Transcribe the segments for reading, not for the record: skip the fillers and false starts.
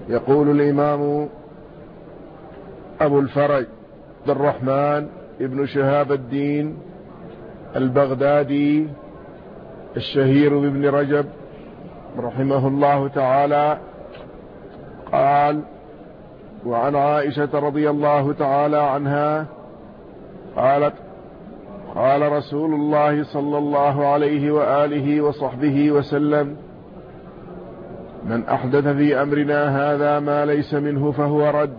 يقول الإمام أبو الفرج عبد الرحمن ابن شهاب الدين البغدادي الشهير بابن رجب رحمه الله تعالى قال: وعن عائشة رضي الله تعالى عنها قالت: قال رسول الله صلى الله عليه وآله وصحبه وسلم: من أحدث في أمرنا هذا ما ليس منه فهو رد.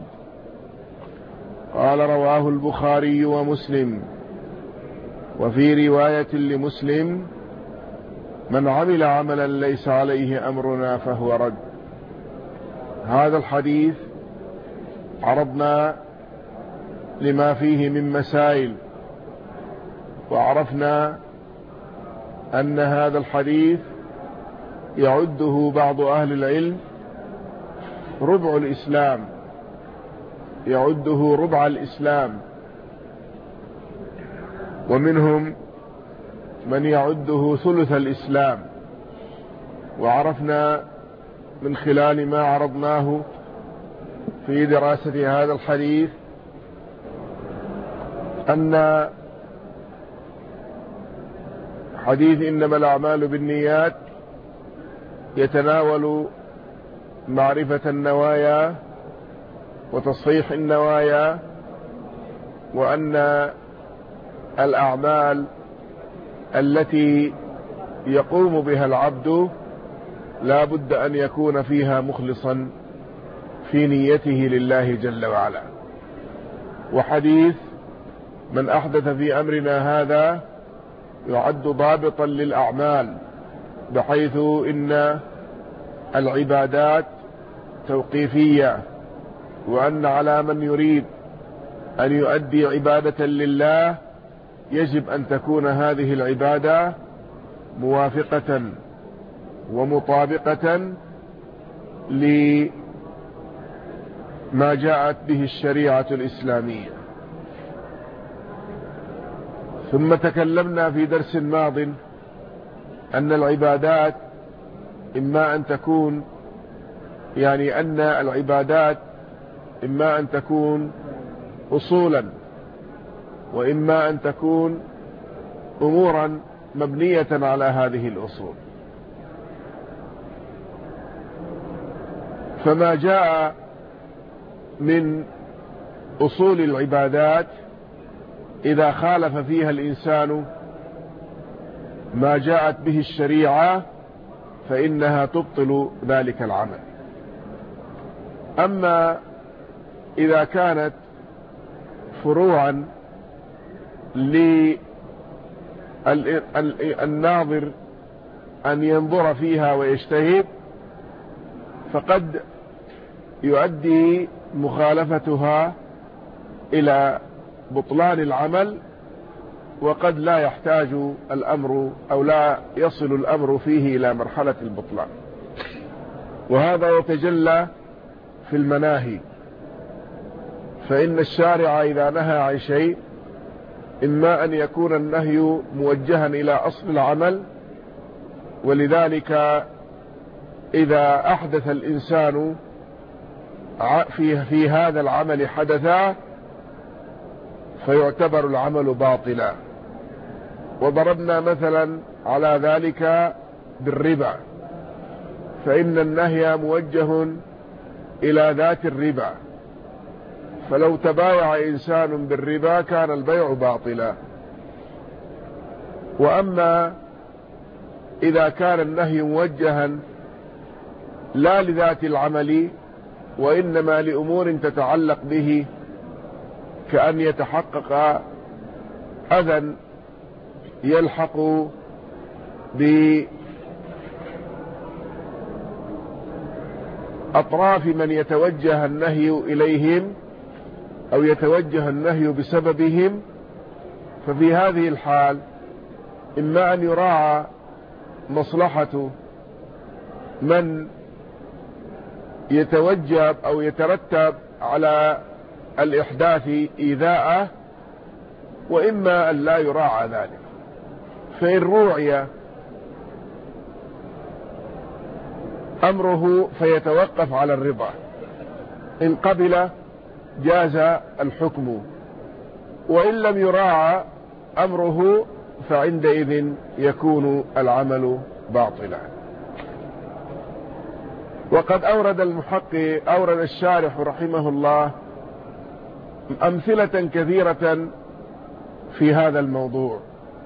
قال: رواه البخاري ومسلم. وفي رواية لمسلم: من عمل عملا ليس عليه أمرنا فهو رد. هذا الحديث عرضنا لما فيه من مسائل، وعرفنا أن هذا الحديث يعده بعض أهل العلم ربع الإسلام، يعده ربع الإسلام، ومنهم من يعده ثلث الإسلام. وعرفنا من خلال ما عرضناه في دراسة هذا الحديث أن حديث إنما الأعمال بالنيات يتناول معرفة النوايا وتصحيح النوايا، وأن الأعمال التي يقوم بها العبد لا بد أن يكون فيها مخلصا في نيته لله جل وعلا. وحديث من أحدث في أمرنا هذا يعد ضابطا للأعمال، بحيث إن العبادات توقيفية، وأن على من يريد أن يؤدي عبادة لله يجب أن تكون هذه العبادة موافقة ومطابقة لما جاءت به الشريعة الإسلامية. ثم تكلمنا في درس ماض أن العبادات إما أن تكون إما أن تكون أصولا، وإما أن تكون أمورا مبنية على هذه الأصول. فما جاء من أصول العبادات إذا خالف فيها الإنسان ما جاءت به الشريعة فإنها تبطل ذلك العمل. أما إذا كانت فروعا للناظر أن ينظر فيها ويجتهد، فقد يؤدي مخالفتها إلى بطلان العمل، وقد لا يحتاج الأمر أو لا يصل الأمر فيه إلى مرحلة البطلان. وهذا يتجلى في المناهي، فإن الشارع إذا نهى عن شيء إما أن يكون النهي موجها إلى أصل العمل، ولذلك إذا أحدث الإنسان في هذا العمل حدثا فيعتبر العمل باطلا. وضربنا مثلا على ذلك بالربا، فإن النهي موجه إلى ذات الربا، فلو تبايع إنسان بالربا كان البيع باطلا. وأما إذا كان النهي موجها لا لذات العمل وإنما لأمور تتعلق به، كأن يتحقق أذى يلحق بأطراف من يتوجه النهي إليهم أو يتوجه النهي بسببهم، ففي هذه الحال إما أن يراعى مصلحة من يتوجب أو يترتب على الإحداث إيذاءه، وإما أن لا يراعى ذلك. فإن روعي أمره فيتوقف على الرضا، إن قبل جاز الحكم، وإن لم يراعى أمره فعندئذ يكون العمل باطلا. وقد أورد الشارح رحمه الله أمثلة كثيرة في هذا الموضوع،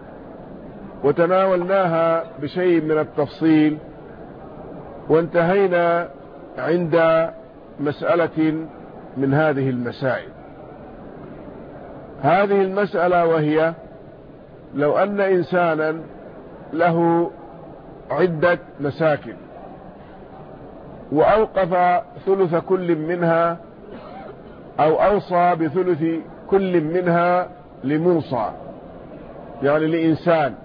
وتناولناها بشيء من التفصيل، وانتهينا عند مسألة من هذه المسائل. هذه المسألة وهي: لو أن إنسانا له عدة مساكن وأوقف ثلث كل منها أو أوصى بثلث كل منها لموصى، يعني لإنسان،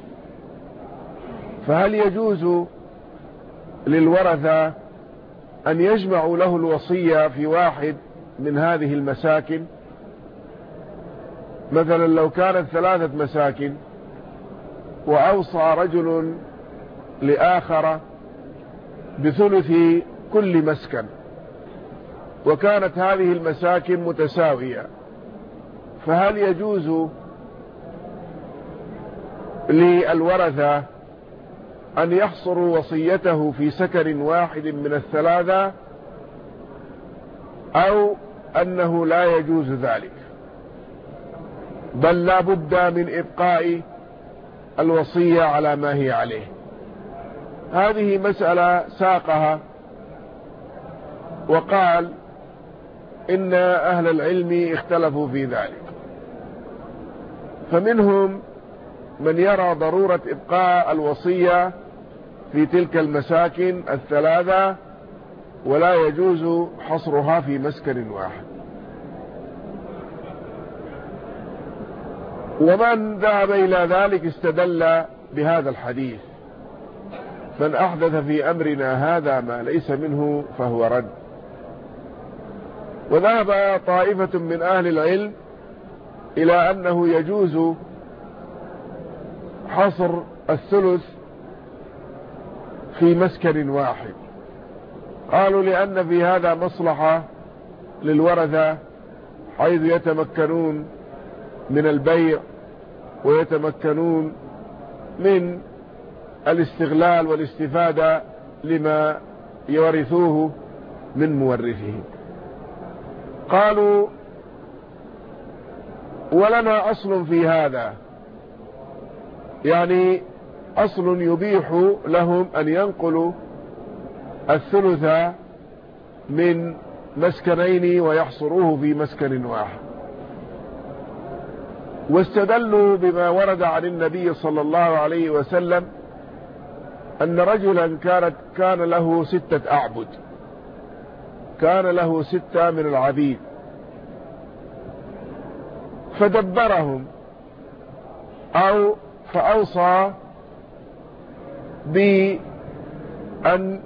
فهل يجوز للورثة أن يجمعوا له الوصية في واحد من هذه المساكن؟ مثلا لو كانت 3 مساكن وأوصى رجل لآخر بثلث كل مسكن، وكانت هذه المساكن متساوية، فهل يجوز للورثة أن يحصروا وصيته في سكن واحد من ال3، أو أنه لا يجوز ذلك، بل لا بد من إبقاء الوصية على ما هي عليه؟ هذه مسألة ساقها وقال إن أهل العلم اختلفوا في ذلك، فمنهم من يرى ضرورة إبقاء الوصية في تلك المساكن ال3 ولا يجوز حصرها في مسكن واحد، ومن ذهب إلى ذلك استدل بهذا الحديث: من أحدث في أمرنا هذا ما ليس منه فهو رد. وذهب طائفة من أهل العلم إلى أنه يجوز حصر الثلث في مسكن واحد، قالوا لأن في هذا مصلحة للورثة، حيث يتمكنون من البيع ويتمكنون من الاستغلال والاستفادة لما يورثوه من مورثه. قالوا: ولنا أصل في هذا، يعني أصل يبيح لهم أن ينقلوا الثلث من مسكنين ويحصروه في مسكن واحد. واستدلوا بما ورد عن النبي صلى الله عليه وسلم أن رجلا كان له 6 أعبد، كان له 6 من العبيد، فدبرهم أو فأوصى بأن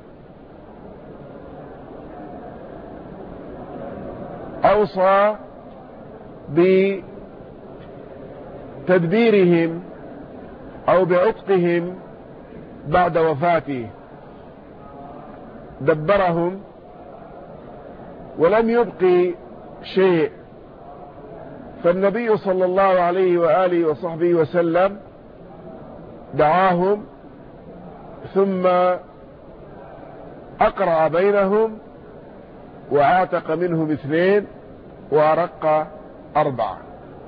أوصى بتدبيرهم أو بعتقهم بعد وفاته، دبرهم ولم يبقي شيء. فالنبي صلى الله عليه وآله وصحبه وسلم دعاهم ثم أقرع بينهم وأعتق منهم 2 وأرق 4،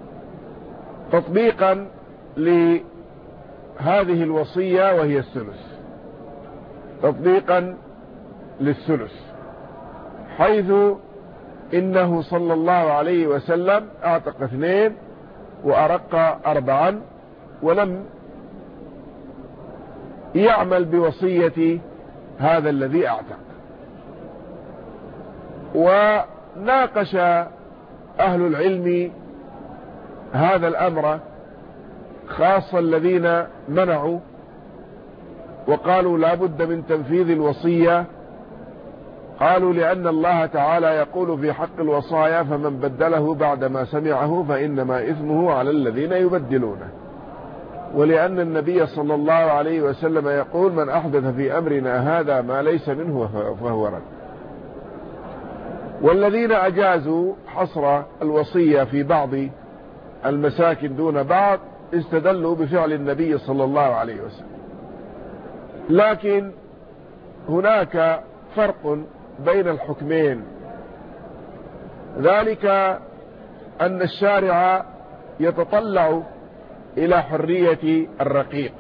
تطبيقا لهذه الوصية وهي الثلث، تطبيقا للثلث، حيث إنه صلى الله عليه وسلم أعتق 2 وأرق 4، ولم يعمل بوصية هذا الذي أعتق. وناقش أهل العلم هذا الأمر، خاصة الذين منعوا وقالوا لا بد من تنفيذ الوصية. قالوا: لأن الله تعالى يقول في حق الوصايا: فمن بدله بعدما سمعه فإنما إثمه على الذين يبدلونه. ولأن النبي صلى الله عليه وسلم يقول: من أحدث في أمرنا هذا ما ليس منه فهو رد. والذين أجازوا حصر الوصية في بعض المساكن دون بعض استدلوا بفعل النبي صلى الله عليه وسلم. لكن هناك فرق بين الحكمين، ذلك أن الشارع يتطلع إلى حرية الرقيق،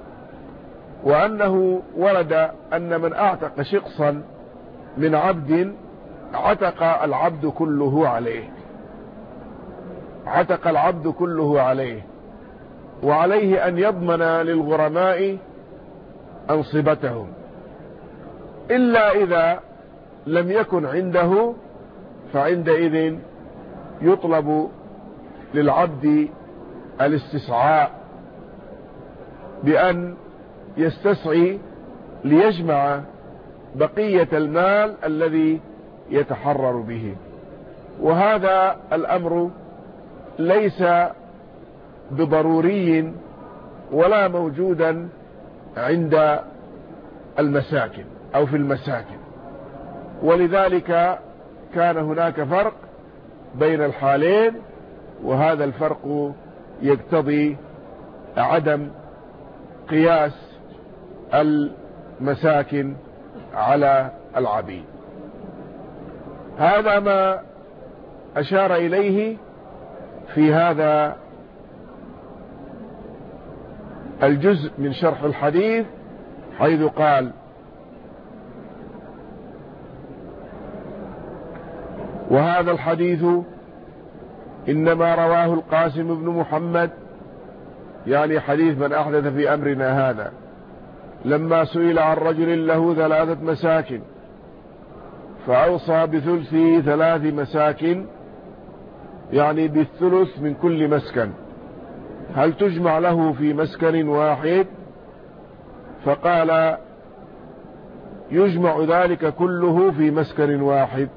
وأنه ورد أن من أعتق شخصا من عبد عتق العبد كله عليه، عتق العبد كله عليه، وعليه أن يضمن للغرماء أنصبتهم، إلا إذا لم يكن عنده، فعندئذ يطلب للعبد الاستسعاء بأن يستسعي ليجمع بقية المال الذي يتحرر به. وهذا الأمر ليس بضروري ولا موجودا عند المساكن أو في المساكن، ولذلك كان هناك فرق بين الحالين، وهذا الفرق يقتضي عدم قياس المساكن على العبيد. هذا ما أشار إليه في هذا الجزء من شرح الحديث، حيث قال: وهذا الحديث إنما رواه القاسم بن محمد، يعني حديث من أحدث في أمرنا هذا، لما سئل عن رجل له 3 مساكن فأوصى بثلث 3 مساكن، يعني بالثلث من كل مسكن، هل تجمع له في مسكن واحد؟ فقال: يجمع ذلك كله في مسكن واحد.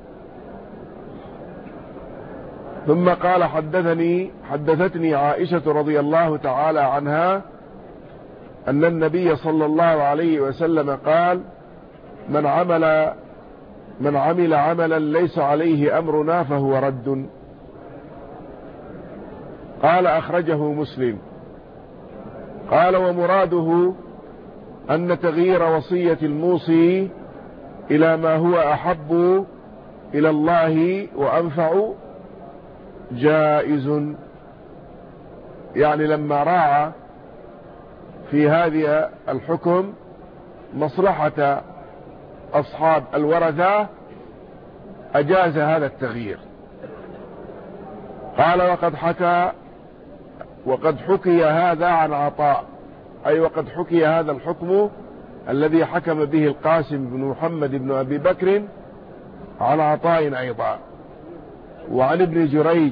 ثم قال: حدثتني عائشة رضي الله تعالى عنها أن النبي صلى الله عليه وسلم قال: من عمل عملا ليس عليه أمرنا فهو رد. قال: أخرجه مسلم. قال: ومراده أن تغيير وصية الموصي إلى ما هو أحب إلى الله وأنفع جائز، يعني لما راعى في هذا الحكم مصلحة أصحاب الورثة أجاز هذا التغيير. قال: وقد حكي هذا عن عطاء، أي وقد حكي هذا الحكم الذي حكم به القاسم بن محمد بن أبي بكر عن عطاء أيضا، وعن ابن جريج،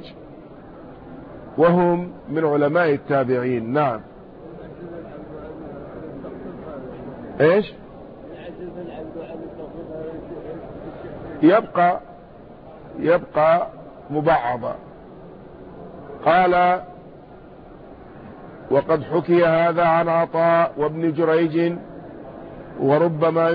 وهم من علماء التابعين. نعم. ايش؟ يبقى مبعضا. قال: وقد حكي هذا عن عطاء وابن جريج، وربما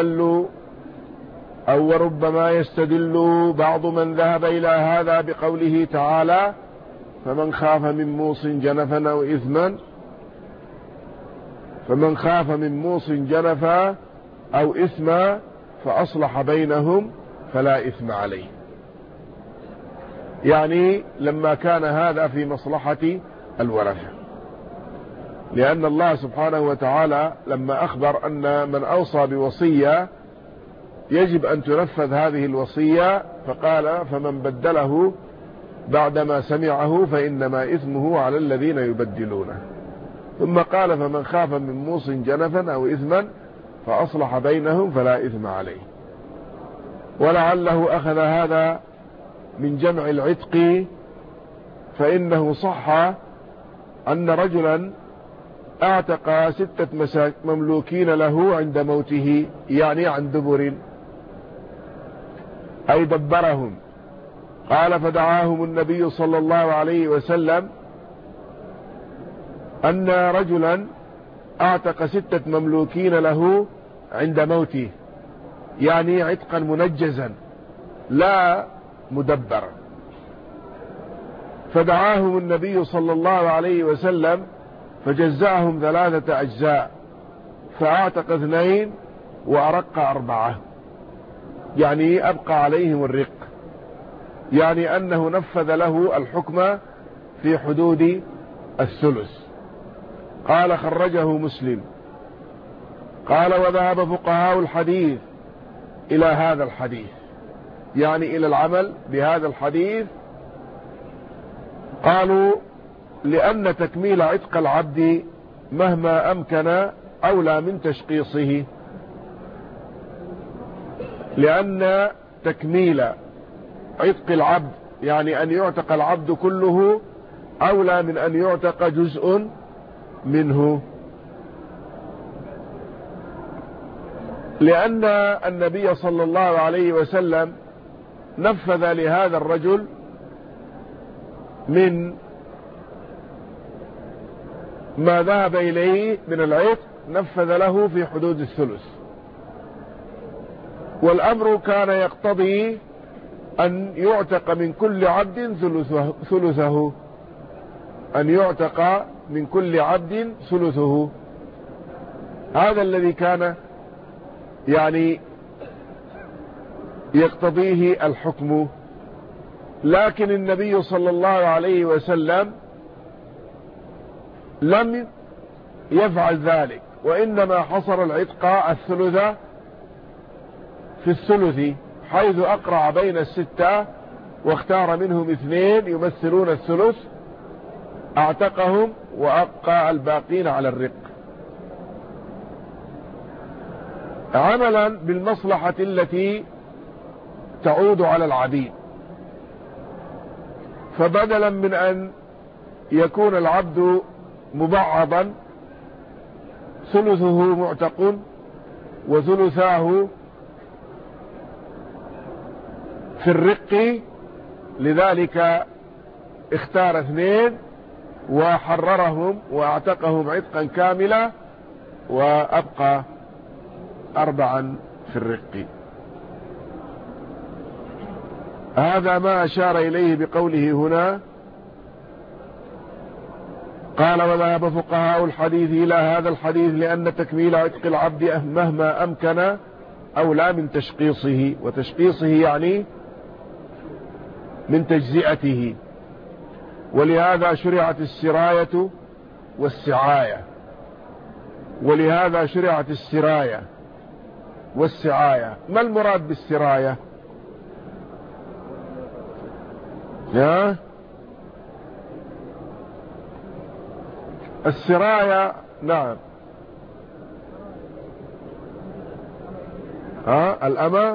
يستدل بعض من ذهب إلى هذا بقوله تعالى: فمن خاف من موص جنفا أو إثما فأصلح بينهم فلا إثم عليه. يعني لما كان هذا في مصلحة الورثة، لأن الله سبحانه وتعالى لما أخبر أن من أوصى بوصية يجب أن تنفذ هذه الوصية، فقال: فمن بدله بعدما سمعه فإنما إثمه على الذين يبدلونه. ثم قال: فمن خاف من موص جنفا أو إثما فأصلح بينهم فلا إثم عليه. ولعله أخذ هذا من جمع العتق، فإنه صح أن رجلا اعتق 6 مملوكين له عند موته، يعني عن دبر، أي دبرهم. قال: فدعاهم النبي صلى الله عليه وسلم أن رجلا أعتق 6 مملوكين له عند موته، يعني عتقا منجزا لا مدبرا، فدعاهم النبي صلى الله عليه وسلم فجزأهم 3 أجزاء، فأعتق 2 وأرق 4، يعني أبقى عليهم الرق، يعني أنه نفذ له الحكم في حدود الثلث. قال خرجه مسلم. قال وذهب فقهاء الحديث إلى هذا الحديث، يعني إلى العمل بهذا الحديث. قالوا لأن تكميل عتق العبد مهما أمكن أولى من تشقيصه، لأن تكميل عتق العبد يعني أن يعتق العبد كله أولى من أن يعتق جزء منه، لأن النبي صلى الله عليه وسلم نفذ لهذا الرجل من ما ذهب إليه من العتق، نفذ له في حدود الثلث، والأمر كان يقتضي أن يعتق من كل عبد ثلثه، أن يعتق من كل عبد ثلثه. هذا الذي كان يعني يقتضيه الحكم. لكن النبي صلى الله عليه وسلم لم يفعل ذلك، وإنما حصر العتق الثلث في الثلث، حيث أقرع بين 6 واختار منهم 2 يمثلون الثلث، اعتقهم وأبقى الباقين على الرق، عملا بالمصلحة التي تعود على العبيد. فبدلا من أن يكون العبد مبعضا ثلثه معتق وثلثاه في الرق، لذلك اختار 2 وحررهم واعتقهم عتقا كاملا، وأبقى 4 في الرق. هذا ما أشار إليه بقوله هنا. قال وذهب فقهاء الحديث إلى هذا الحديث لأن تكميل عتق العبد مهما أمكن أولى من تشقيصه، وتشقيصه يعني من تجزئته، ولهذا شرعت السراية والسعاية، ولهذا شرعت السراية والسعاية. ما المراد بالسراية؟ السراية نعم الأمة،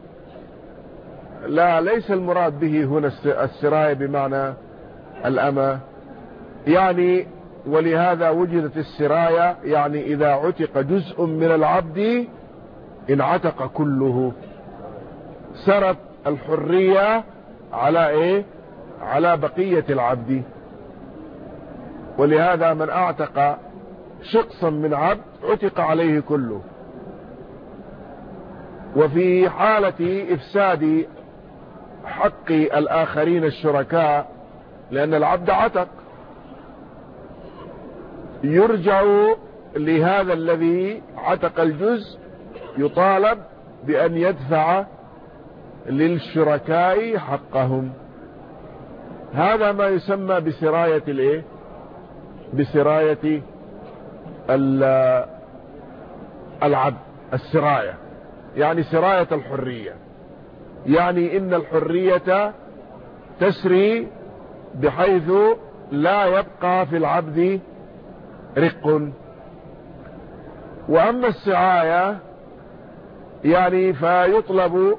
لا ليس المراد به هنا السراية بمعنى الأمة، يعني ولهذا وجدت السراية، يعني إذا عتق جزء من العبد انعتق كله، سرت الحرية على ايه؟ على بقية العبد. ولهذا من اعتق شقصا من عبد عتق عليه كله. وفي حالة افساد حق الاخرين الشركاء، لان العبد عتق، يرجع لهذا الذي عتق الجزء، يطالب بأن يدفع للشركاء حقهم. هذا ما يسمى بسراية الايه؟ بسراية العبد، السراية يعني سراية الحرية، يعني إن الحرية تسري بحيث لا يبقى في العبد رق. وأما السعاية يعني فيطلب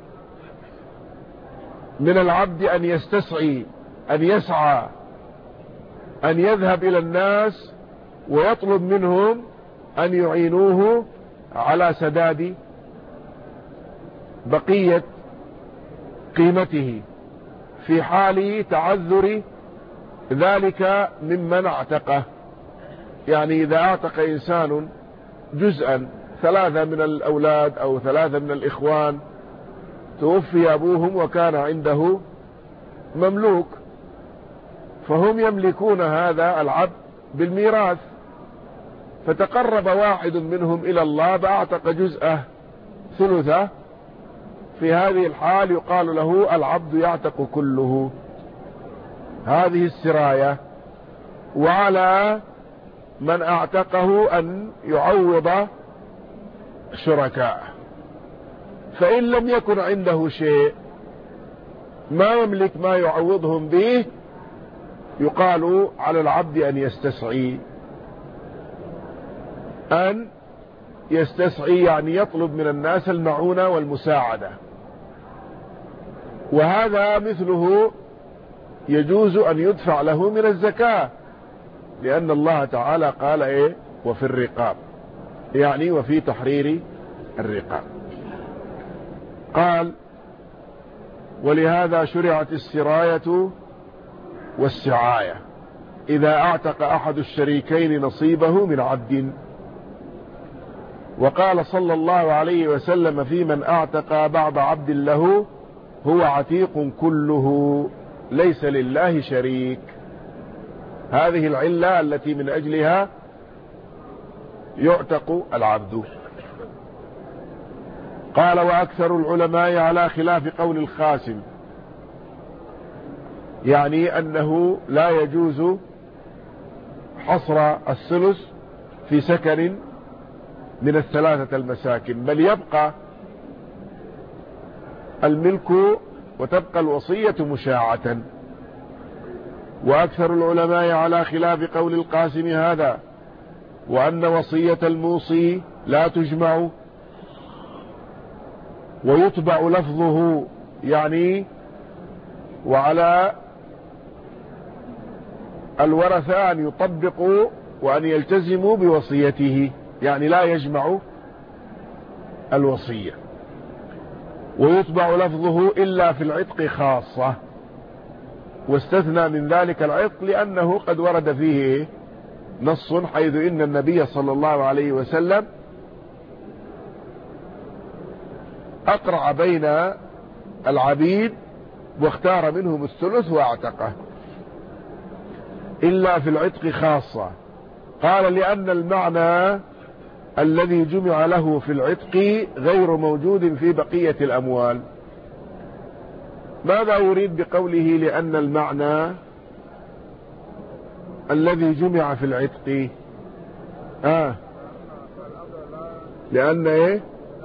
من العبد أن يستسعي، أن يسعى، أن يذهب إلى الناس ويطلب منهم أن يعينوه على سداد بقية قيمته في حال تعذر ذلك ممن اعتقه. يعني إذا أعتق إنسان جزءا، 3 من الأولاد أو 3 من الإخوان، توفي أبوهم وكان عنده مملوك، فهم يملكون هذا العبد بالميراث، فتقرب واحد منهم إلى الله فأعتق جزءه ثلثه، في هذه الحال يقال له العبد يعتق كله. هذه السراية. وعلى من أعتقه أن يعوض شركاءه، فإن لم يكن عنده شيء ما يملك ما يعوضهم به، يقال على العبد أن يستسعي، يعني يطلب من الناس المعونة والمساعدة. وهذا مثله يجوز أن يدفع له من الزكاة، لأن الله تعالى قال إيه؟ وفي الرقاب، يعني وفي تحرير الرقاب. قال ولهذا شرعت السراية والسعاية إذا أعتق أحد الشريكين نصيبه من عبد. وقال صلى الله عليه وسلم في من أعتق بعض عبد له هو عتيق كله ليس لله شريك. هذه العلة التي من أجلها يعتق العبد. قال وأكثر العلماء على خلاف قول الخاسم، يعني أنه لا يجوز حصر الثلث في سكن من 3 المساكن، بل يبقى الملك وتبقى الوصية مشاعة. وأكثر العلماء على خلاف قول القاسم هذا، وأن وصية الموصي لا تجمع ويتبع لفظه، يعني وعلى الورثة أن يطبقوا وأن يلتزموا بوصيته، يعني لا يجمع الوصية. ويتبع لفظه إلا في العتق خاصة، واستثنى من ذلك العتق لأنه قد ورد فيه نص، حيث إن النبي صلى الله عليه وسلم أقرع بين العبيد واختار منهم الثلث واعتقه، إلا في العتق خاصة. قال لأن المعنى الذي جمع له في العتق غير موجود في بقية الأموال. ماذا يريد بقوله لأن المعنى الذي جمع في العتق؟ لأن إيه؟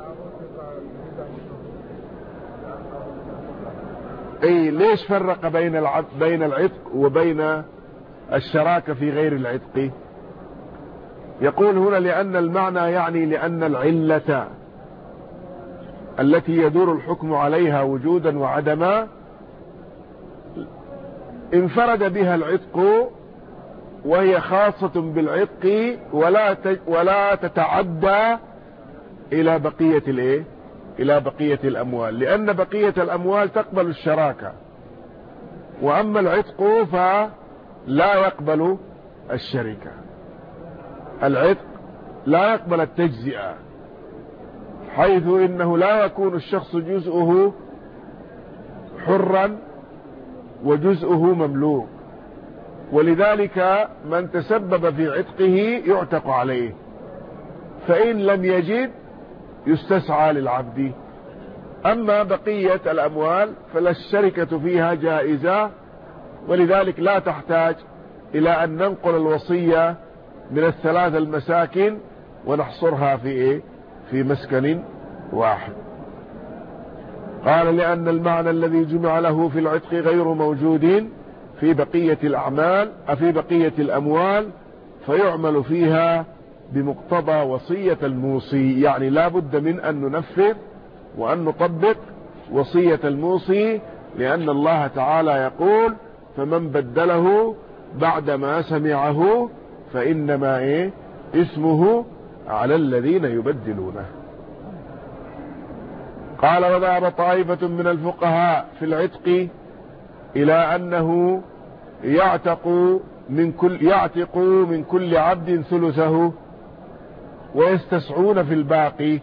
ليش فرق بين العتق وبين الشراكة في غير العتق؟ يقول هنا لأن المعنى، يعني لأن العلة التي يدور الحكم عليها وجودا وعدما انفرد بها العتق، وهي خاصة بالعتق ولا تتعدى إلى بقية الأموال، لأن بقية الأموال تقبل الشراكة، وأما العتق فلا يقبل الشركة. العتق لا يقبل التجزئة، حيث إنه لا يكون الشخص جزءه حرا وجزءه مملوك، ولذلك من تسبب في عتقه يعتق عليه، فإن لم يجد يستسعى للعبد. أما بقية الأموال فلا الشركة فيها جائزة، ولذلك لا تحتاج إلى أن ننقل الوصية من 3 المساكن ونحصرها في مسكن واحد. قال لأن المعنى الذي جمع له في العتق غير موجود في بقية الأموال، فيعمل فيها بمقتضى وصية الموصي، يعني لا بد من أن ننفذ وأن نطبق وصية الموصي، لأن الله تعالى يقول فمن بدله بعدما سمعه فإنما اسمه على الذين يبدلونه. قال وذهب طائفة من الفقهاء في العتق إلى أنه يعتق يعتقوا من كل عبد ثلثه ويستسعون في الباقي،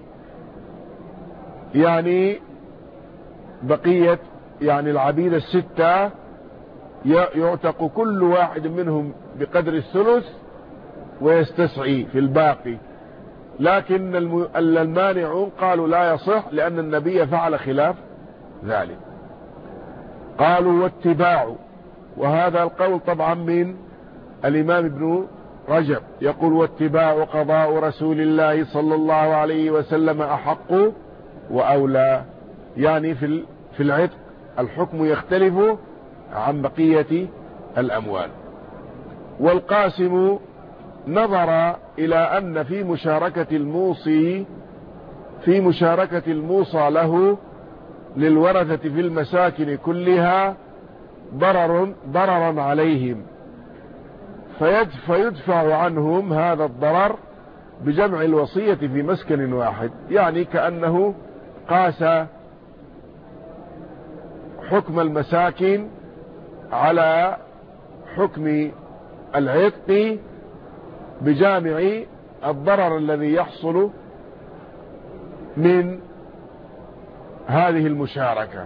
يعني بقية يعني العبيد الستة يعتق كل واحد منهم بقدر الثلث ويستسعي في الباقي. لكن المانعون قالوا لا يصح لأن النبي فعل خلاف ذلك. قالوا واتباع، وهذا القول طبعا من الإمام ابن رجب، يقول واتباع قضاء رسول الله صلى الله عليه وسلم أحق وأولى، يعني في العتق الحكم يختلف عن بقية الأموال. والقاسم نظر إلى أن في مشاركة الموصى له للورثة في المساكن كلها ضررا عليهم، فيدفع عنهم هذا الضرر بجمع الوصية في مسكن واحد، يعني كأنه قاس حكم المساكن على حكم العتق بجامع الضرر الذي يحصل من هذه المشاركة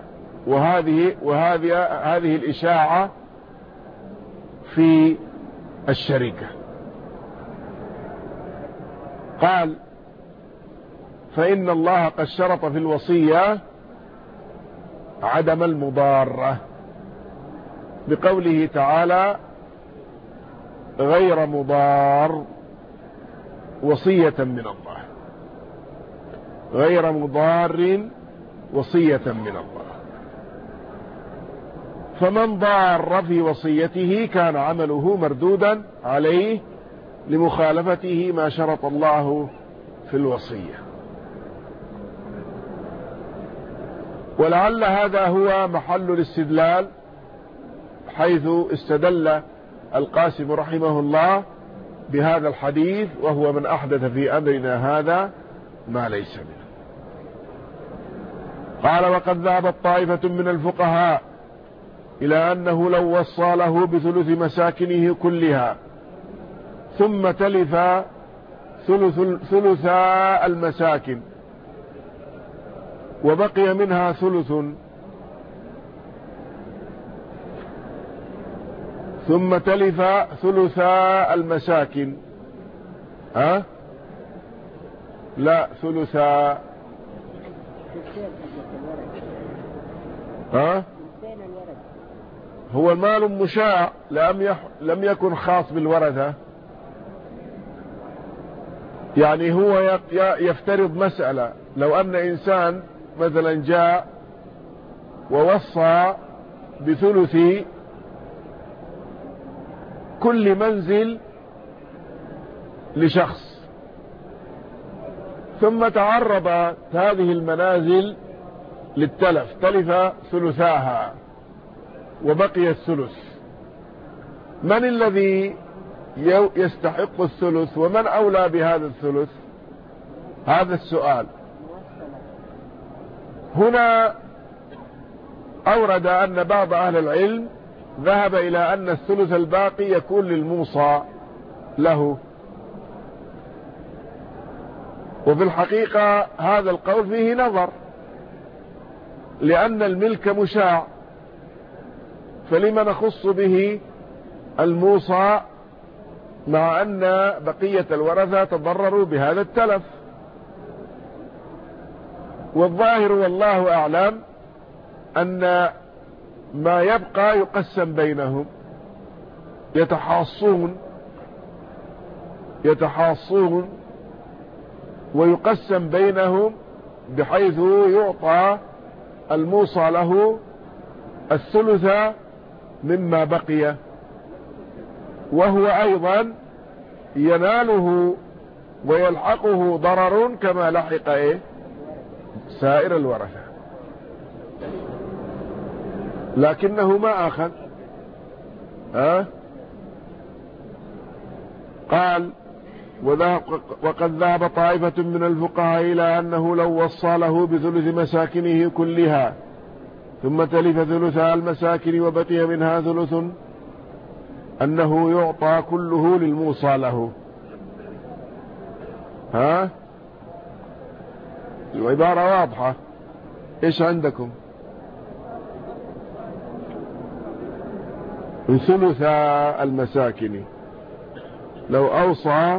وهذه الإشاعة في الشركة. قال فإن الله قد شرط في الوصية عدم المضارة بقوله تعالى غير مضار، وصية من الله، غير مضار وصية من الله. فمن ضار في وصيته كان عمله مردودا عليه لمخالفته ما شرط الله في الوصية. ولعل هذا هو محل الاستدلال، حيث استدل القاسم رحمه الله بهذا الحديث، وهو من أحدث في أمرنا هذا ما ليس منه. قال وقد ذهبت طائفة من الفقهاء إلى أنه لو وصى له بثلث مساكنه كلها ثم تلف ثلثا المساكن وبقي منها ثلث، ثم تلف ثلثا المساكن، لا ثلثا، هو المال مشاع لم يكن خاص بالورثة. يعني هو يفترض مسألة، لو أن إنسان مثلا جاء ووصى بثلث كل منزل لشخص، ثم تعرضت هذه المنازل للتلف، تلف ثلثاها وبقي الثلث، من الذي يستحق الثلث ومن أولى بهذا الثلث؟ هذا السؤال. هنا أورد أن بعض أهل العلم ذهب إلى أن الثلث الباقي يكون للموصى له، وفي الحقيقة هذا القول فيه نظر، لأن الملك مشاع، فلما نخص به الموصى مع أن بقية الورثة تضرروا بهذا التلف؟ والظاهر والله أعلم أن ما يبقى يقسم بينهم، يتحاصون ويقسم بينهم، بحيث يعطى الموصى له الثلث مما بقي، وهو أيضا يناله ويلحقه ضرر كما لحق سائر الورثة، لكنه ما أخذ. قال وقد ذهب طائفة من الفقهاء إلى أنه لو وصى له بثلث مساكنه كلها ثم تلف ثلثا المساكن وبقي منها ثلث أنه يعطى كله للموصى له. ها؟ العبارة واضحة. إيش عندكم؟ ثلث المساكن، لو أوصى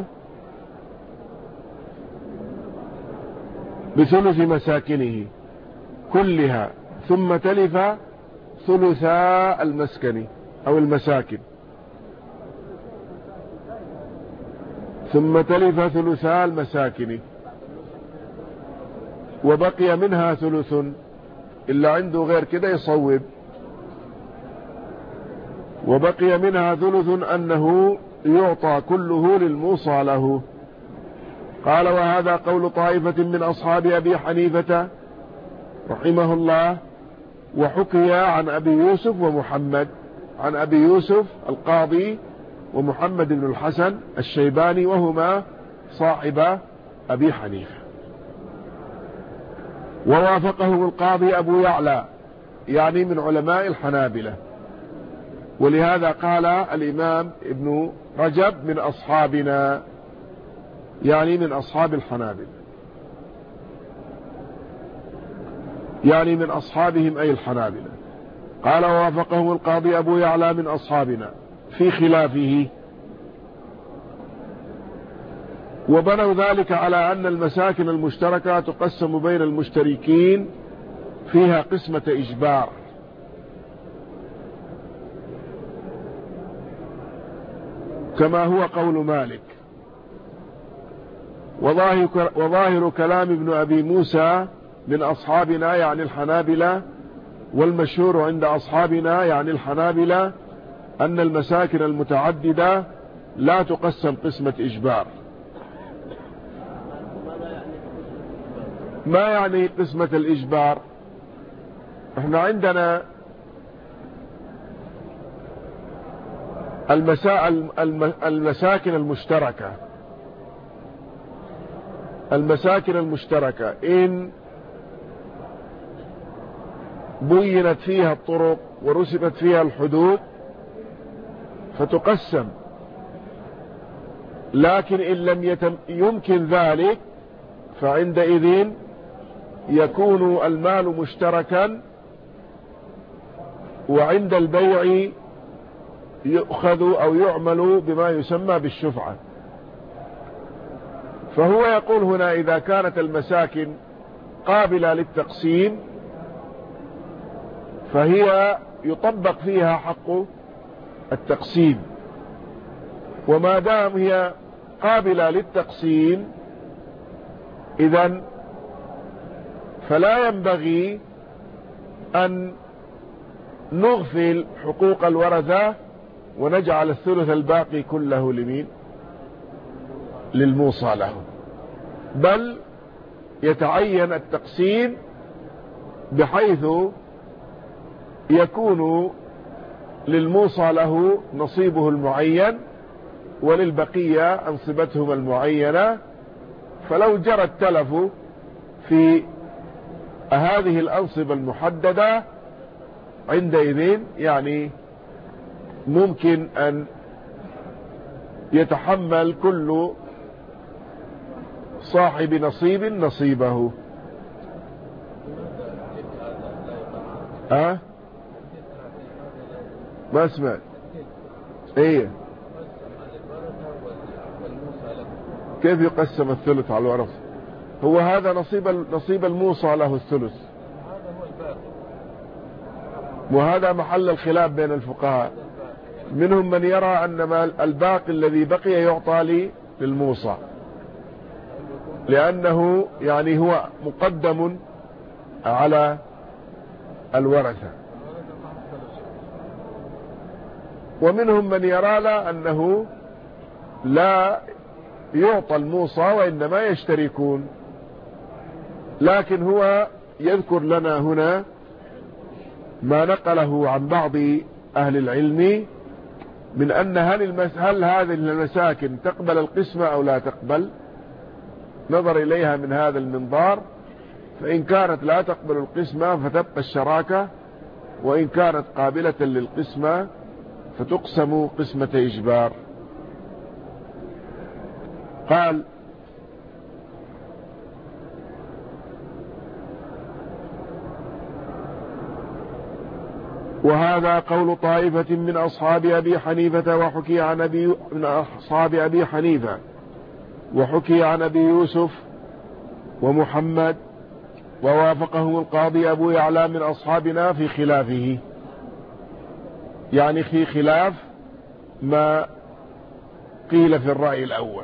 بثلث مساكنه كلها ثم تلف ثلث المسكن أو المساكن، ثم تلف ثلث المساكن وبقي منها ثلث، إلا عنده غير كده يصوب، وبقي منها ثلث أنه يعطى كله للموصى له. قال وهذا قول طائفة من أصحاب أبي حنيفة رحمه الله، وحكي عن أبي يوسف ومحمد، عن أبي يوسف القاضي ومحمد بن الحسن الشيباني وهما صاحب أبي حنيفة. ووافقه القاضي أبو يعلى يعني من علماء الحنابلة، ولهذا قال الإمام ابن رجب من أصحابنا، يعني من أصحاب الحنابلة، يعني من أصحابهم أي الحنابلة. قال ووافقه القاضي أبو يعلى من أصحابنا في خلافه، وبنوا ذلك على أن المساكن المشتركة تقسم بين المشتركين فيها قسمة إجبار، كما هو قول مالك. وظاهر كلام ابن أبي موسى من أصحابنا يعني الحنابلة، والمشهور عند أصحابنا يعني الحنابلة، أن المساكن المتعددة لا تقسم قسمة إجبار. ما يعني قسمة الإجبار؟ احنا عندنا المساكن المشتركة، المساكن المشتركة إن بينت فيها الطرق ورسمت فيها الحدود فتقسم، لكن إن لم يمكن ذلك فعندئذ يكون المال مشتركا، وعند البيع يؤخذ أو يعمل بما يسمى بالشفعة. فهو يقول هنا إذا كانت المساكن قابلة للتقسيم فهي يطبق فيها حق التقسيم، وما دام هي قابلة للتقسيم إذن فلا ينبغي أن نغفل حقوق الورثة ونجعل الثلث الباقي كله لمين؟ للموصى له، بل يتعين التقسيم بحيث يكون للموصى له نصيبه المعين وللبقية أنصبتهم المعينة. فلو جرى التلف في هذه الأنصبة المحددة عندئذ يعني ممكن أن يتحمل كل صاحب نصيب نصيبه. ما سمعت. ايه كيف يقسم الثلث على الورثة؟ هو هذا نصيب الموصى له الثلث، وهذا محل الخلاف بين الفقهاء. منهم من يرى أن الباقي الذي بقي يعطى للموصى، لأنه يعني هو مقدم على الورثة. ومنهم من يرى لا أنه لا يعطى الموصى وإنما يشتركون. لكن هو يذكر لنا هنا ما نقله عن بعض أهل العلم من أن هل هذه المساكن تقبل القسمة أو لا تقبل، نظر إليها من هذا المنظار، فإن كانت لا تقبل القسمة فتبقى الشراكة، وإن كانت قابلة للقسمة فتقسم قسمة إجبار. قال: وهذا قول طائفة من أصحاب أبي حنيفة، وحكي عن أبي يوسف ومحمد، ووافقهم القاضي أبو يعلى من أصحابنا في خلافه، يعني في خلاف ما قيل في الرأي الأول.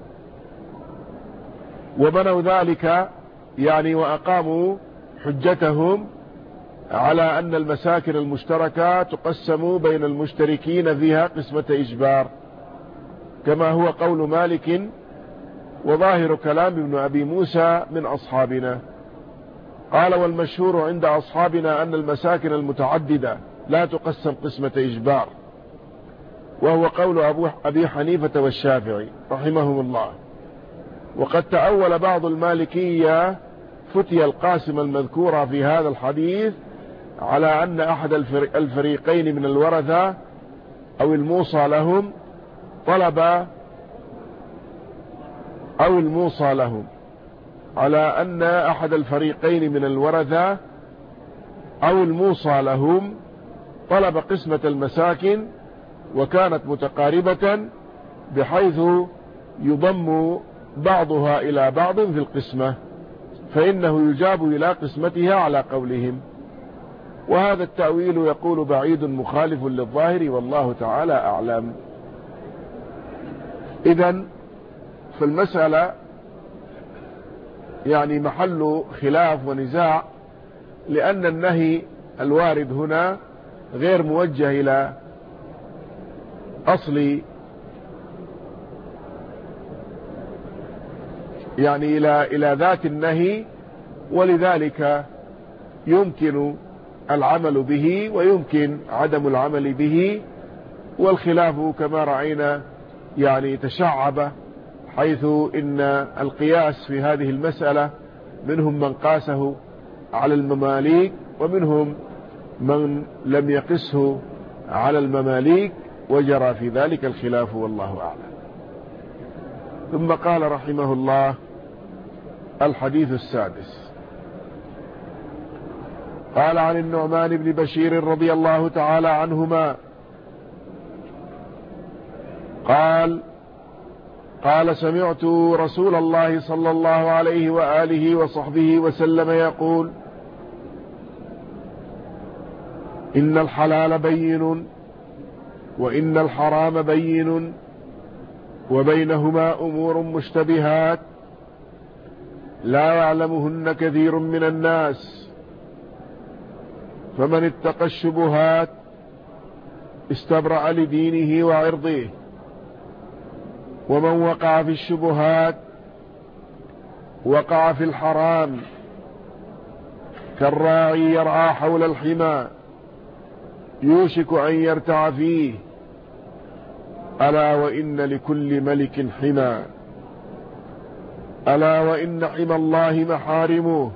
وبنوا ذلك يعني وأقاموا حجتهم على أن المساكن المشتركة تقسم بين المشتركين فيها قسمة إجبار، كما هو قول مالك وظاهر كلام ابن أبي موسى من أصحابنا. قال: والمشهور عند أصحابنا أن المساكن المتعددة لا تقسم قسمة إجبار، وهو قول أبي حنيفة والشافعي رحمهم الله. وقد تأول بعض المالكية فتي القاسم المذكورة في هذا الحديث على أن أحد الفريقين من الورثة أو الموصى لهم على أن أحد الفريقين من الورثة أو الموصى لهم طلب قسمة المساكن، وكانت متقاربة بحيث يضم بعضها إلى بعض في القسمة، فإنه يجاب إلى قسمتها على قولهم. وهذا التأويل يقول بعيد مخالف للظاهر، والله تعالى أعلم. إذن فالمسألة يعني محل خلاف ونزاع، لأن النهي الوارد هنا غير موجه إلى أصل، يعني إلى ذات النهي، ولذلك يمكن العمل به ويمكن عدم العمل به. والخلاف كما رأينا يعني تشعب، حيث إن القياس في هذه المسألة منهم من قاسه على المماليك، ومنهم من لم يقسه على المماليك، وجرى في ذلك الخلاف، والله أعلم. ثم قال رحمه الله: الحديث السادس. قال: عن النعمان بن بشير رضي الله تعالى عنهما قال: سمعت رسول الله صلى الله عليه وآله وصحبه وسلم يقول: إن الحلال بين وإن الحرام بين وبينهما أمور مشتبهات لا يعلمهن كثير من الناس، فمن اتقى الشبهات استبرأ لدينه وعرضه، ومن وقع في الشبهات وقع في الحرام، كالراعي يرعى حول الحمى يوشك أن يرتع فيه، ألا وإن لكل ملك حمى، ألا وإن حمى الله محارمه،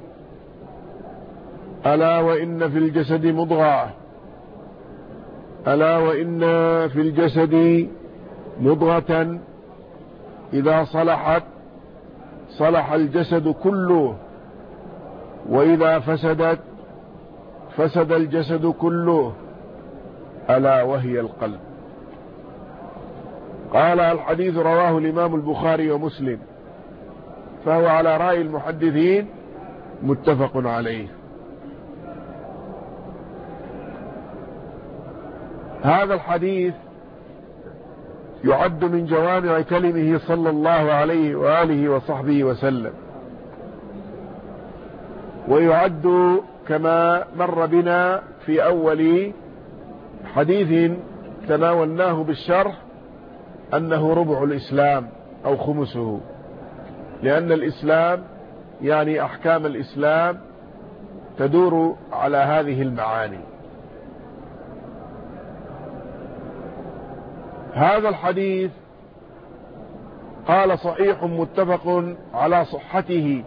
ألا وإن في الجسد مضغة، ألا وإن في الجسد مضغة إذا صلحت صلح الجسد كله، وإذا فسدت فسد الجسد كله، ألا وهي القلب. قال: الحديث رواه الإمام البخاري ومسلم، فهو على رأي المحدثين متفق عليه. هذا الحديث يعد من جوامع كلمه صلى الله عليه وآله وصحبه وسلم، ويعد كما مر بنا في أول حديث تناولناه بالشرح أنه ربع الإسلام أو خمسه، لأن الإسلام يعني أحكام الإسلام تدور على هذه المعاني. هذا الحديث قال: صحيح متفق على صحته،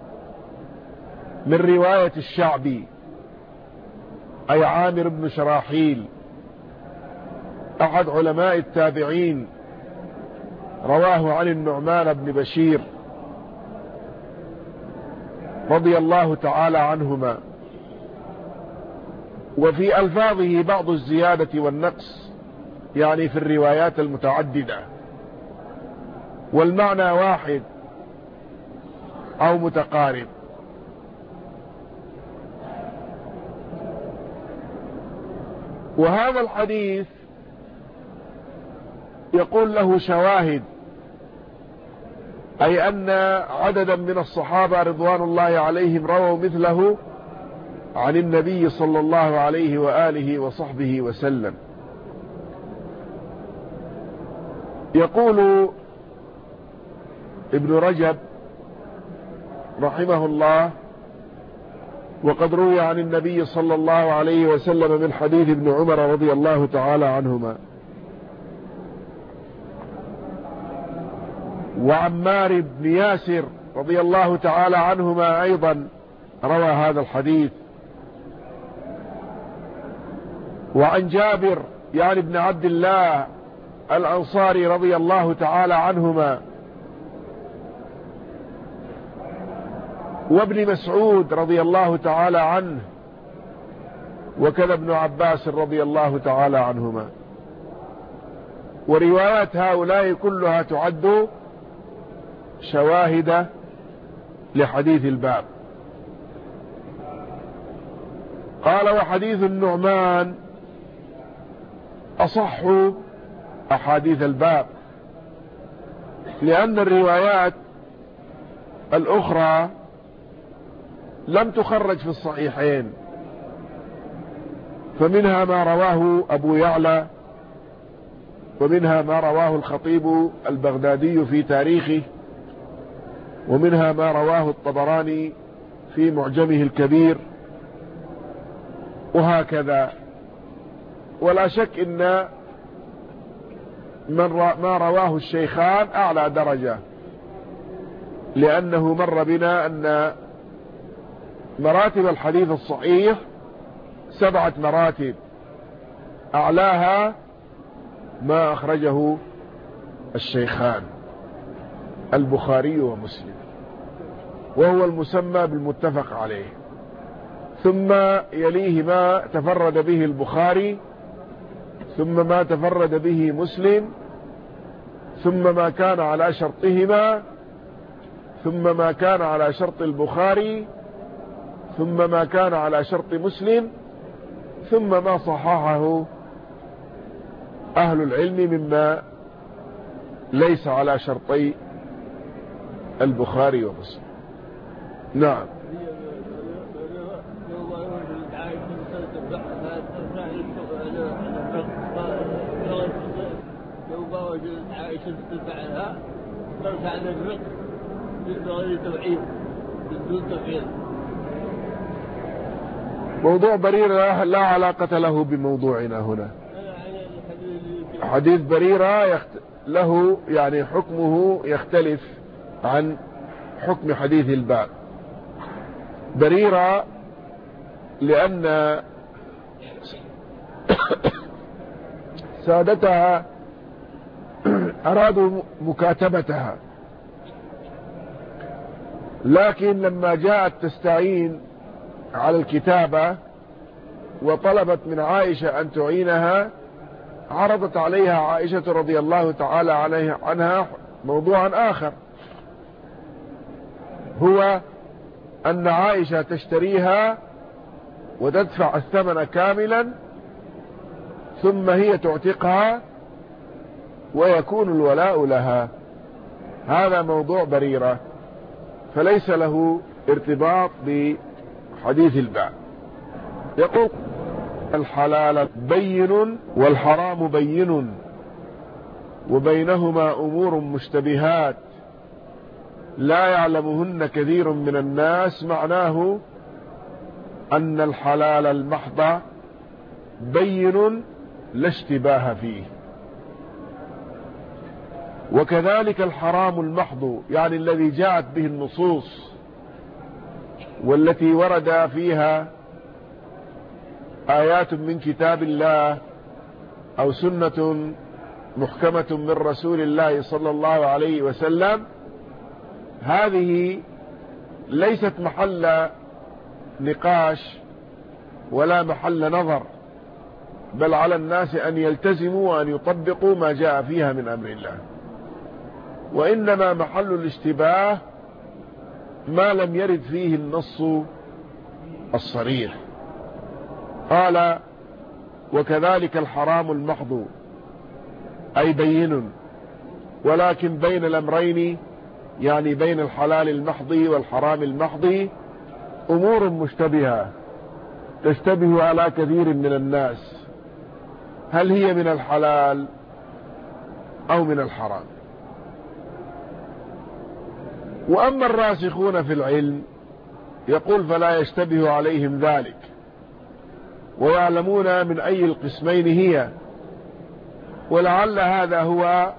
من رواية الشعبي أي عامر بن شراحيل أحد علماء التابعين، رواه عن النعمان بن بشير رضي الله تعالى عنهما، وفي ألفاظه بعض الزيادة والنقص، يعني في الروايات المتعددة، والمعنى واحد أو متقارب. وهذا الحديث يقول له شواهد، أي أن عددا من الصحابة رضوان الله عليهم رووا مثله عن النبي صلى الله عليه وآله وصحبه وسلم. يقول ابن رجب رحمه الله: وقد روي عن النبي صلى الله عليه وسلم من حديث ابن عمر رضي الله تعالى عنهما وعمار بن ياسر رضي الله تعالى عنهما أيضا روى هذا الحديث، وعن جابر يعني ابن عبد الله الأنصاري رضي الله تعالى عنهما، وابن مسعود رضي الله تعالى عنه، وكذا ابن عباس رضي الله تعالى عنهما. وروايات هؤلاء كلها تعد شواهد لحديث الباب. قال: وحديث النعمان أصح أحاديث الباب، لأن الروايات الأخرى لم تخرج في الصحيحين، فمنها ما رواه أبو يعلى، ومنها ما رواه الخطيب البغدادي في تاريخه، ومنها ما رواه الطبراني في معجمه الكبير، وهكذا. ولا شك إن ما رواه الشيخان أعلى درجة، لأنه مر بنا أن مراتب الحديث الصحيح 7 مراتب، أعلاها ما أخرجه الشيخان البخاري ومسلم، وهو المسمى بالمتفق عليه، ثم يليه ما تفرد به البخاري، ثم ما تفرد به مسلم، ثم ما كان على شرطهما، ثم ما كان على شرط البخاري، ثم ما كان على شرط مسلم، ثم ما صححه أهل العلم مما ليس على شرطي البخاري ومسلم. نعم. عائشة تفعلها ترفع الرق بغير توعيد بدون تفعيل. موضوع بريرة لا علاقة له بموضوعنا هنا. حديث بريرة له يعني حكمه يختلف عن حكم حديث الباب. بريرة لأن سادتها أرادوا مكاتبتها، لكن لما جاءت تستعين على الكتابة وطلبت من عائشة أن تعينها، عرضت عليها عائشة رضي الله تعالى عنها موضوعا آخر، هو أن عائشة تشتريها وتدفع الثمن كاملا، ثم هي تعتقها ويكون الولاء لها. هذا موضوع بريرة، فليس له ارتباط بحديث الباب. يقول: الحلال بين والحرام بين وبينهما أمور مشتبهات لا يعلمهن كثير من الناس. معناه أن الحلال المحض بين لا اشتباه فيه، وكذلك الحرام المحض يعني الذي جاءت به النصوص والتي ورد فيها آيات من كتاب الله أو سنة محكمة من رسول الله صلى الله عليه وسلم، هذه ليست محل نقاش ولا محل نظر، بل على الناس أن يلتزموا وأن يطبقوا ما جاء فيها من أمر الله. وإنما محل الاشتباه ما لم يرد فيه النص الصريح. قال: وكذلك الحرام المحض، أي بين، ولكن بين الأمرين، يعني بين الحلال المحض والحرام المحض أمور مشتبهة تشتبه على كثير من الناس، هل هي من الحلال أو من الحرام؟ وأما الراسخون في العلم يقول فلا يشتبه عليهم ذلك، ويعلمون من أي القسمين هي. ولعل هذا هو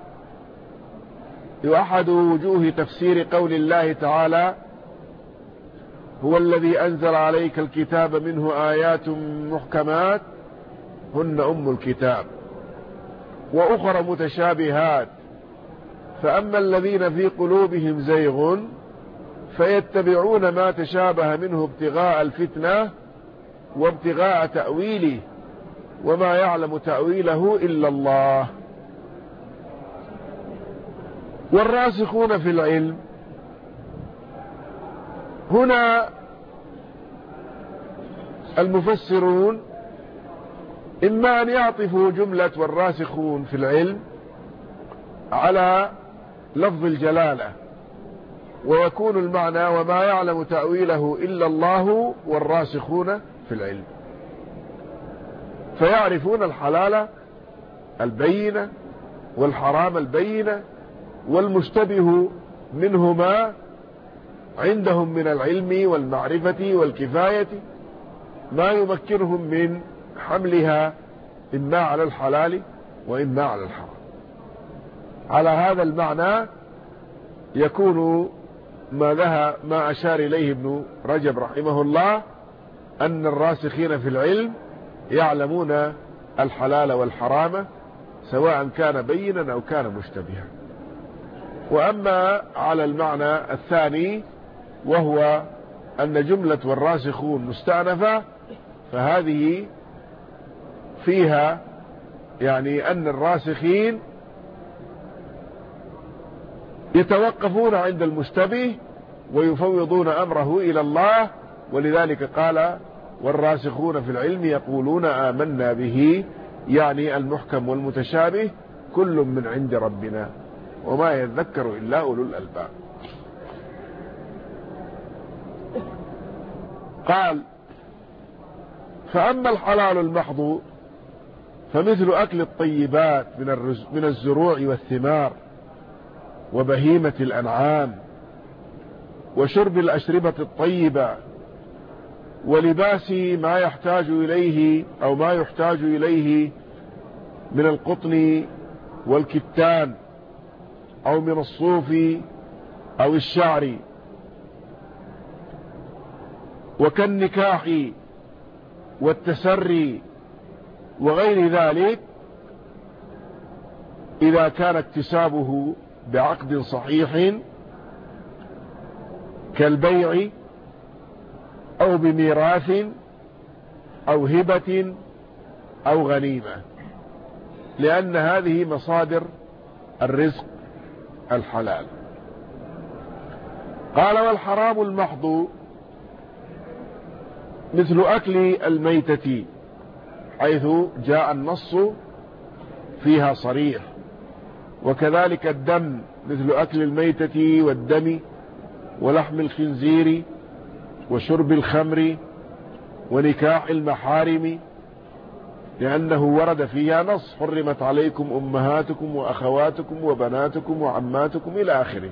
أحد وجوه تفسير قول الله تعالى: هو الذي أنزل عليك الكتاب منه آيات محكمات هن أم الكتاب وأخر متشابهات، فأما الذين في قلوبهم زيغ فيتبعون ما تشابه منه ابتغاء الفتنة وابتغاء تأويله وما يعلم تأويله إلا الله. والراسخون في العلم هنا المفسرون إما أن يعطفوا جملة والراسخون في العلم على لفظ الجلالة، ويكون المعنى وما يعلم تأويله إلا الله والراسخون في العلم، فيعرفون الحلال البينة والحرام البينة، والمشتبه منهما عندهم من العلم والمعرفة والكفاية ما يمكنهم من حملها إما على الحلال وإما على الحرام. على هذا المعنى يكون ما أشار إليه ابن رجب رحمه الله، أن الراسخين في العلم يعلمون الحلال والحرام سواء كان بينا أو كان مشتبها. وأما على المعنى الثاني وهو أن جملة والراسخون مستأنفة، فهذه فيها يعني أن الراسخين يتوقفون عند المشتبه ويفوضون أمره إلى الله، ولذلك قال: والراسخون في العلم يقولون آمنا به، يعني المحكم والمتشابه كل من عند ربنا وما يذكر إلا أولو الألباب. قال: فأما الحلال المحض فمثل أكل الطيبات من الزروع والثمار وبهيمة الأنعام، وشرب الأشربة الطيبة، ولباس ما يحتاج إليه أو ما يحتاج إليه من القطن والكتان أو من الصوف أو الشعر، وكالنكاح والتسري وغير ذلك، إذا كان اكتسابه بعقد صحيح كالبيع أو بميراث أو هبة أو غنيمة، لأن هذه مصادر الرزق الحلال. قال: والحرام المحض مثل أكل الميتة، حيث جاء النص فيها صريح، وكذلك الدم مثل أكل الميتة والدم ولحم الخنزير وشرب الخمر ونكاح المحارم، لأنه ورد فيها نص: حرمت عليكم أمهاتكم وأخواتكم وبناتكم وعماتكم إلى آخره.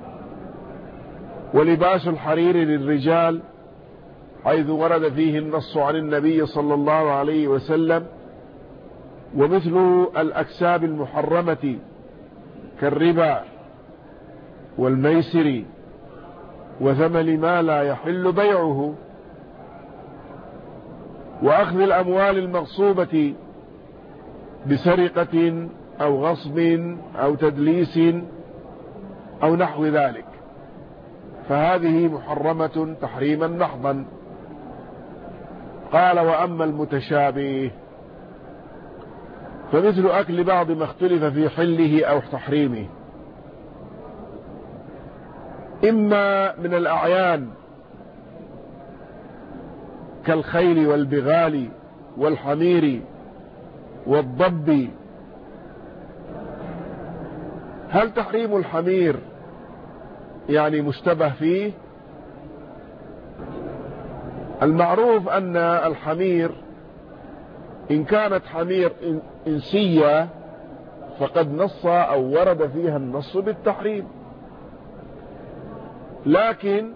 ولباس الحرير للرجال، حيث ورد فيه النص عن النبي صلى الله عليه وسلم. ومثل الأكساب المحرمة كالربا والميسر وثمن ما لا يحل بيعه، وأخذ الأموال المغصوبة بسرقة أو غصب أو تدليس أو نحو ذلك، فهذه محرمة تحريما محضا. قال: وأما المتشابه فمثل أكل بعض ما اختلف في حله أو تحريمه، إما من الأعيان كالخيل والبغال والحمير والضب. هل تحريم الحمير يعني مشتبه فيه؟ المعروف أن الحمير إن كانت حمير إنسية فقد نص أو ورد فيها النص بالتحريم، لكن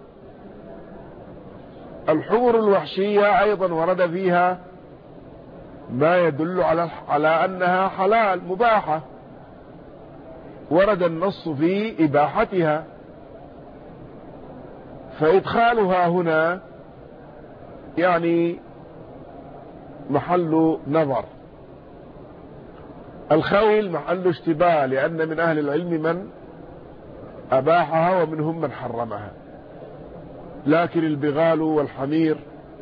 الحمر الوحشية أيضا ورد فيها ما يدل على أنها حلال مباحة، ورد النص في إباحتها، فإدخالها هنا يعني محل نظر. الخيل محل اشتباه، لأن من أهل العلم من أباحها ومنهم من حرمها، لكن البغال والحمير.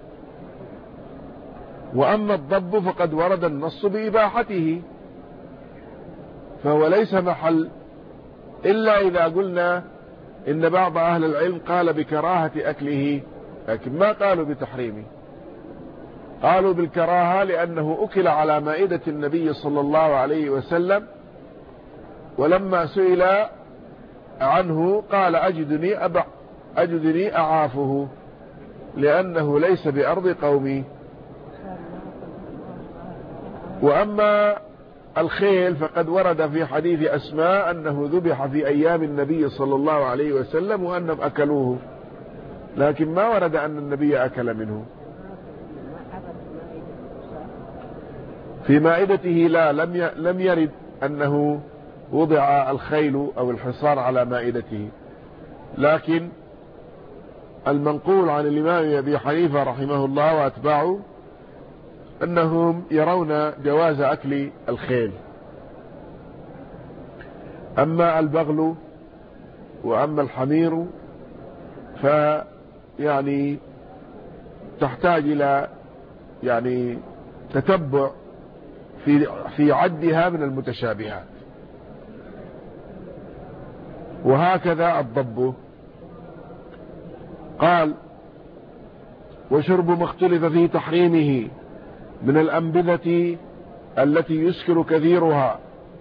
وأما الضب فقد ورد النص بإباحته، فهو ليس محل، إلا إذا قلنا إن بعض أهل العلم قال بكراهة أكله، لكن ما قالوا بتحريمه، قالوا بالكراهة لأنه أكل على مائدة النبي صلى الله عليه وسلم، ولما سئل عنه قال: أجدني أعافه لأنه ليس بأرض قومي. وأما الخيل فقد ورد في حديث أسماء أنه ذبح في أيام النبي صلى الله عليه وسلم وأنهم أكلوه، لكن ما ورد أن النبي أكل منه. في مائدته لا، لم يرد أنه وضع الخيل أو الحصار على مائدته، لكن المنقول عن الإمام أبي حنيفة رحمه الله وأتباعه أنهم يرون جواز أكل الخيل. أما البغل وأما الحمير فيعني تحتاج إلى يعني تتبع في عدها من المتشابهات. وهكذا الضب. قال: وشرب ما اختلف في تحريمه من الأنبذة التي يسكر كثيرها،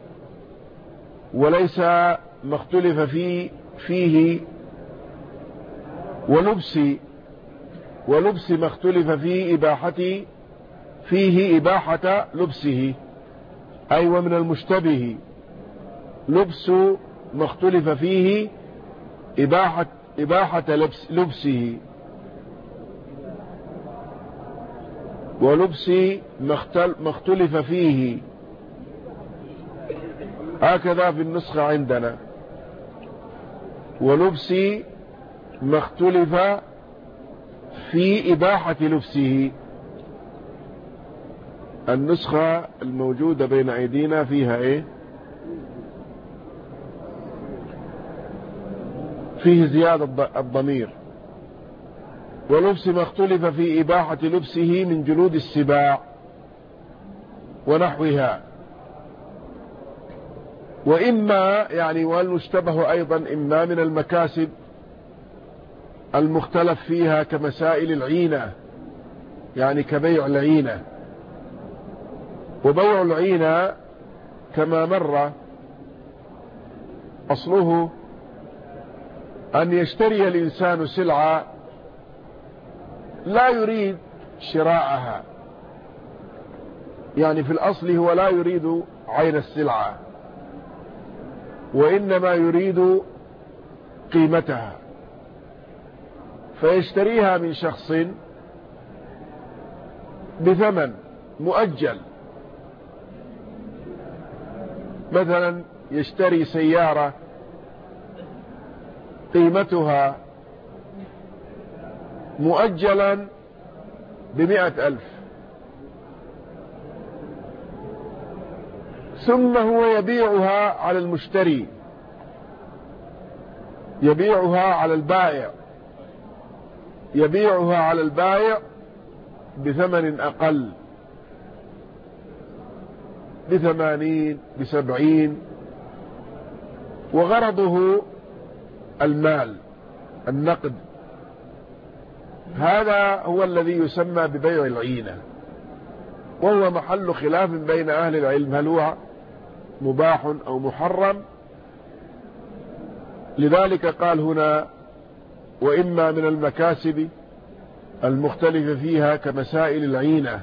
وليس ما اختلف فيه ولبس ما اختلف فيه إباحة لبسه، أي ومن المشتبه لبس ما اختلف فيه إباحة لبسه، ولبس ما اختلف فيه. هكذا في النسخة عندنا: ولبس ما اختلف في إباحة لبسه. النسخة الموجودة بين أيدينا فيها إيه؟ فيه زيادة الضمير: ولبس ما اختلف في إباحة لبسه من جلود السباع ونحوها. وإما يعني والمشتبه أيضا إما من المكاسب المختلف فيها كمسائل العينة، يعني كبيع العينة. وبيع العينة كما مر أصله أن يشتري الإنسان سلعة لا يريد شراءها، يعني في الأصل هو لا يريد عين السلعة، وإنما يريد قيمتها، فيشتريها من شخص بثمن مؤجل. مثلا يشتري سيارة قيمتها مؤجلا ب100,000، ثم هو يبيعها على المشتري، يبيعها على البائع، يبيعها على البائع بثمن أقل، ب80 ب70، وغرضه المال النقد. هذا هو الذي يسمى ببيع العينة، وهو محل خلاف بين أهل العلم هل هو مباح أو محرم. لذلك قال هنا وإما من المكاسب المختلفة فيها كمسائل العينة.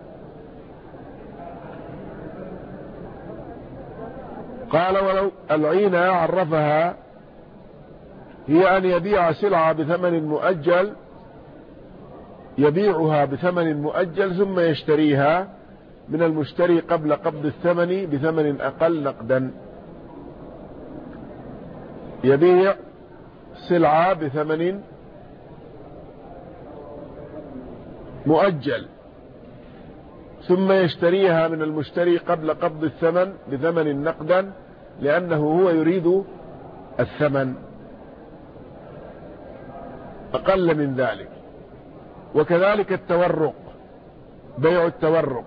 قال ولو العينة عرفها هي أن يبيع سلعة بثمن مؤجل، يبيعها بثمن مؤجل ثم يشتريها من المشتري قبل قبض الثمن بثمن أقل نقدا. يبيع سلعة بثمن مؤجل ثم يشتريها من المشتري قبل قبض الثمن بثمن نقدا، لأنه هو يريد الثمن أقل من ذلك. وكذلك التورق، بيع التورق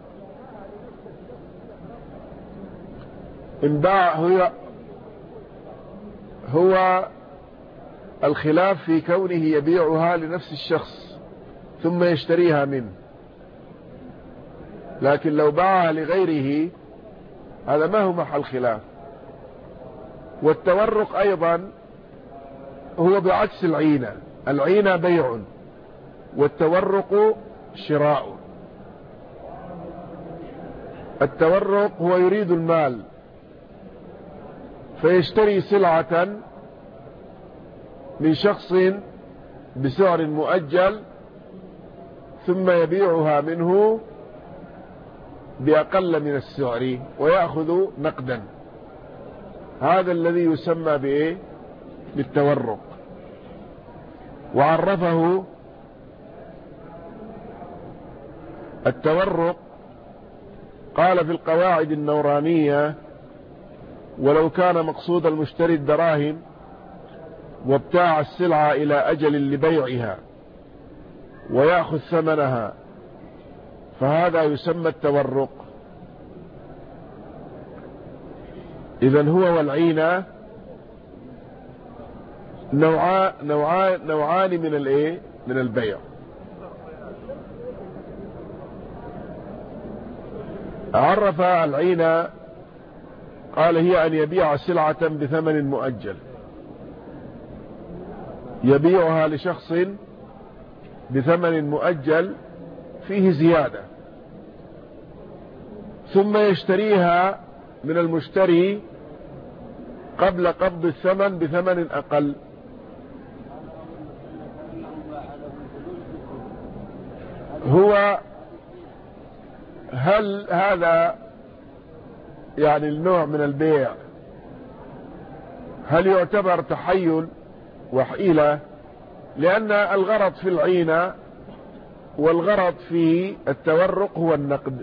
انباع هو الخلاف في كونه يبيعها لنفس الشخص ثم يشتريها منه، لكن لو باعها لغيره هذا ما هو محل خلاف. والتورق أيضا هو بعكس العينة، العينة بيع والتورق شراء. التورق هو يريد المال فيشتري سلعة من شخص بسعر مؤجل ثم يبيعها منه بأقل من السعر ويأخذ نقدا. هذا الذي يسمى بإيه؟ بالتورق. وعرفه التورق قال في القواعد النورانية ولو كان مقصود المشتري الدراهم وابتاع السلعة إلى أجل لبيعها ويأخذ ثمنها فهذا يسمى التورق. إذن هو والعينة نوعان من البيع. عرف العينة قال هي أن يبيع سلعة بثمن مؤجل، يبيعها لشخص بثمن مؤجل فيه زيادة ثم يشتريها من المشتري قبل قبض الثمن بثمن أقل. هو هل هذا يعني النوع من البيع هل يعتبر تحيل وحيلة؟ لأن الغرض في العينة والغرض في التورق هو النقد،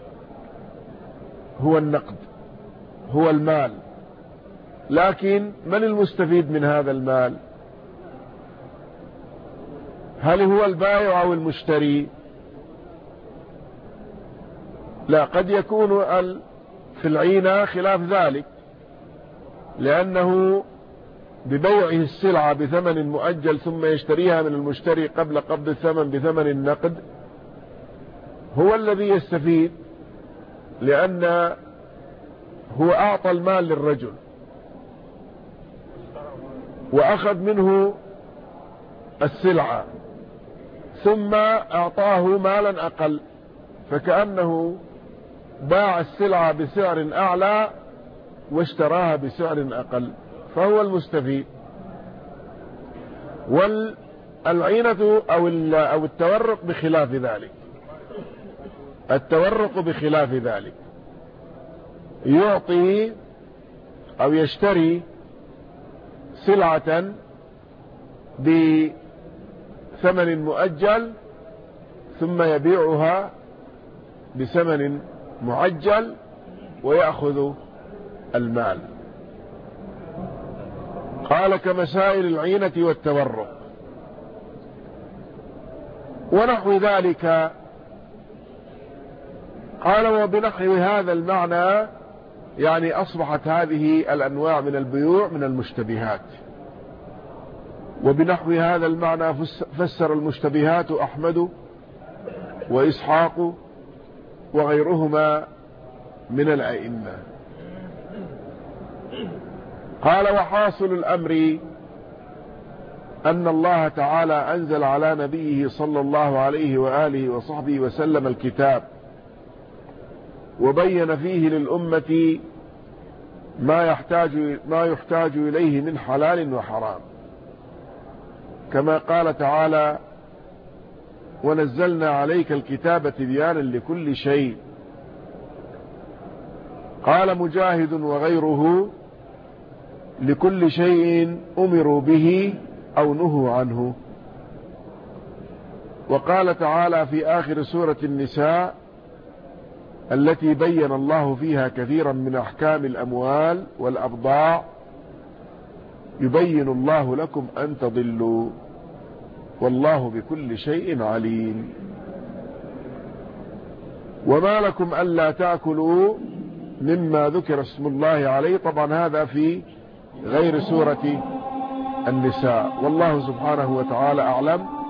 هو المال. لكن من المستفيد من هذا المال؟ هل هو البائع أو المشتري؟ لا، قد يكون في العينة خلاف ذلك، لأنه ببيعه السلعة بثمن مؤجل ثم يشتريها من المشتري قبل قبض الثمن بثمن النقد هو الذي يستفيد، لأن هو أعطى المال للرجل وأخذ منه السلعة ثم أعطاه مالا أقل، فكأنه باع السلعة بسعر أعلى واشتراها بسعر أقل، فهو المستفيد. والعينة أو التورق بخلاف ذلك، التورق بخلاف ذلك يعطي أو يشتري سلعة بثمن مؤجل ثم يبيعها بثمن معجل ويأخذ المال. قال كمسائل العينة والتورق ونحو ذلك. قال وبنحو هذا المعنى يعني أصبحت هذه الأنواع من البيوع من المشتبهات. وبنحو هذا المعنى فسر المشتبهات أحمد وإسحاق وغيرهما من الأئمة. قال وحاصل الأمر أن الله تعالى أنزل على نبيه صلى الله عليه وآله وصحبه وسلم الكتاب وبين فيه للأمة ما يحتاج إليه من حلال وحرام، كما قال تعالى ونزلنا عليك الكتاب تبيانا لكل شيء. قال مجاهد وغيره لكل شيء أمروا به أو نهوا عنه. وقال تعالى في آخر سورة النساء التي بين الله فيها كثيرا من أحكام الأموال والأبضاع يبين الله لكم أن تضلوا والله بكل شيء عليم. وما لكم ألا تأكلوا مما ذكر اسم الله عليه، طبعا هذا في غير سورة النساء. والله سبحانه وتعالى أعلم.